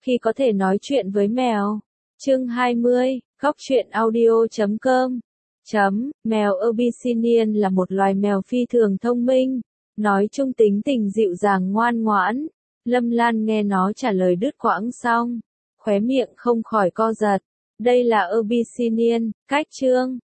khi có thể nói chuyện với mèo. Chương 20, góc truyện audio.com. Mèo Abyssinian là một loài mèo phi thường thông minh, nói chung tính tình dịu dàng ngoan ngoãn. Lâm Lan nghe nó trả lời đứt quãng xong, khóe miệng không khỏi co giật. Đây là Abyssinian, cách chương.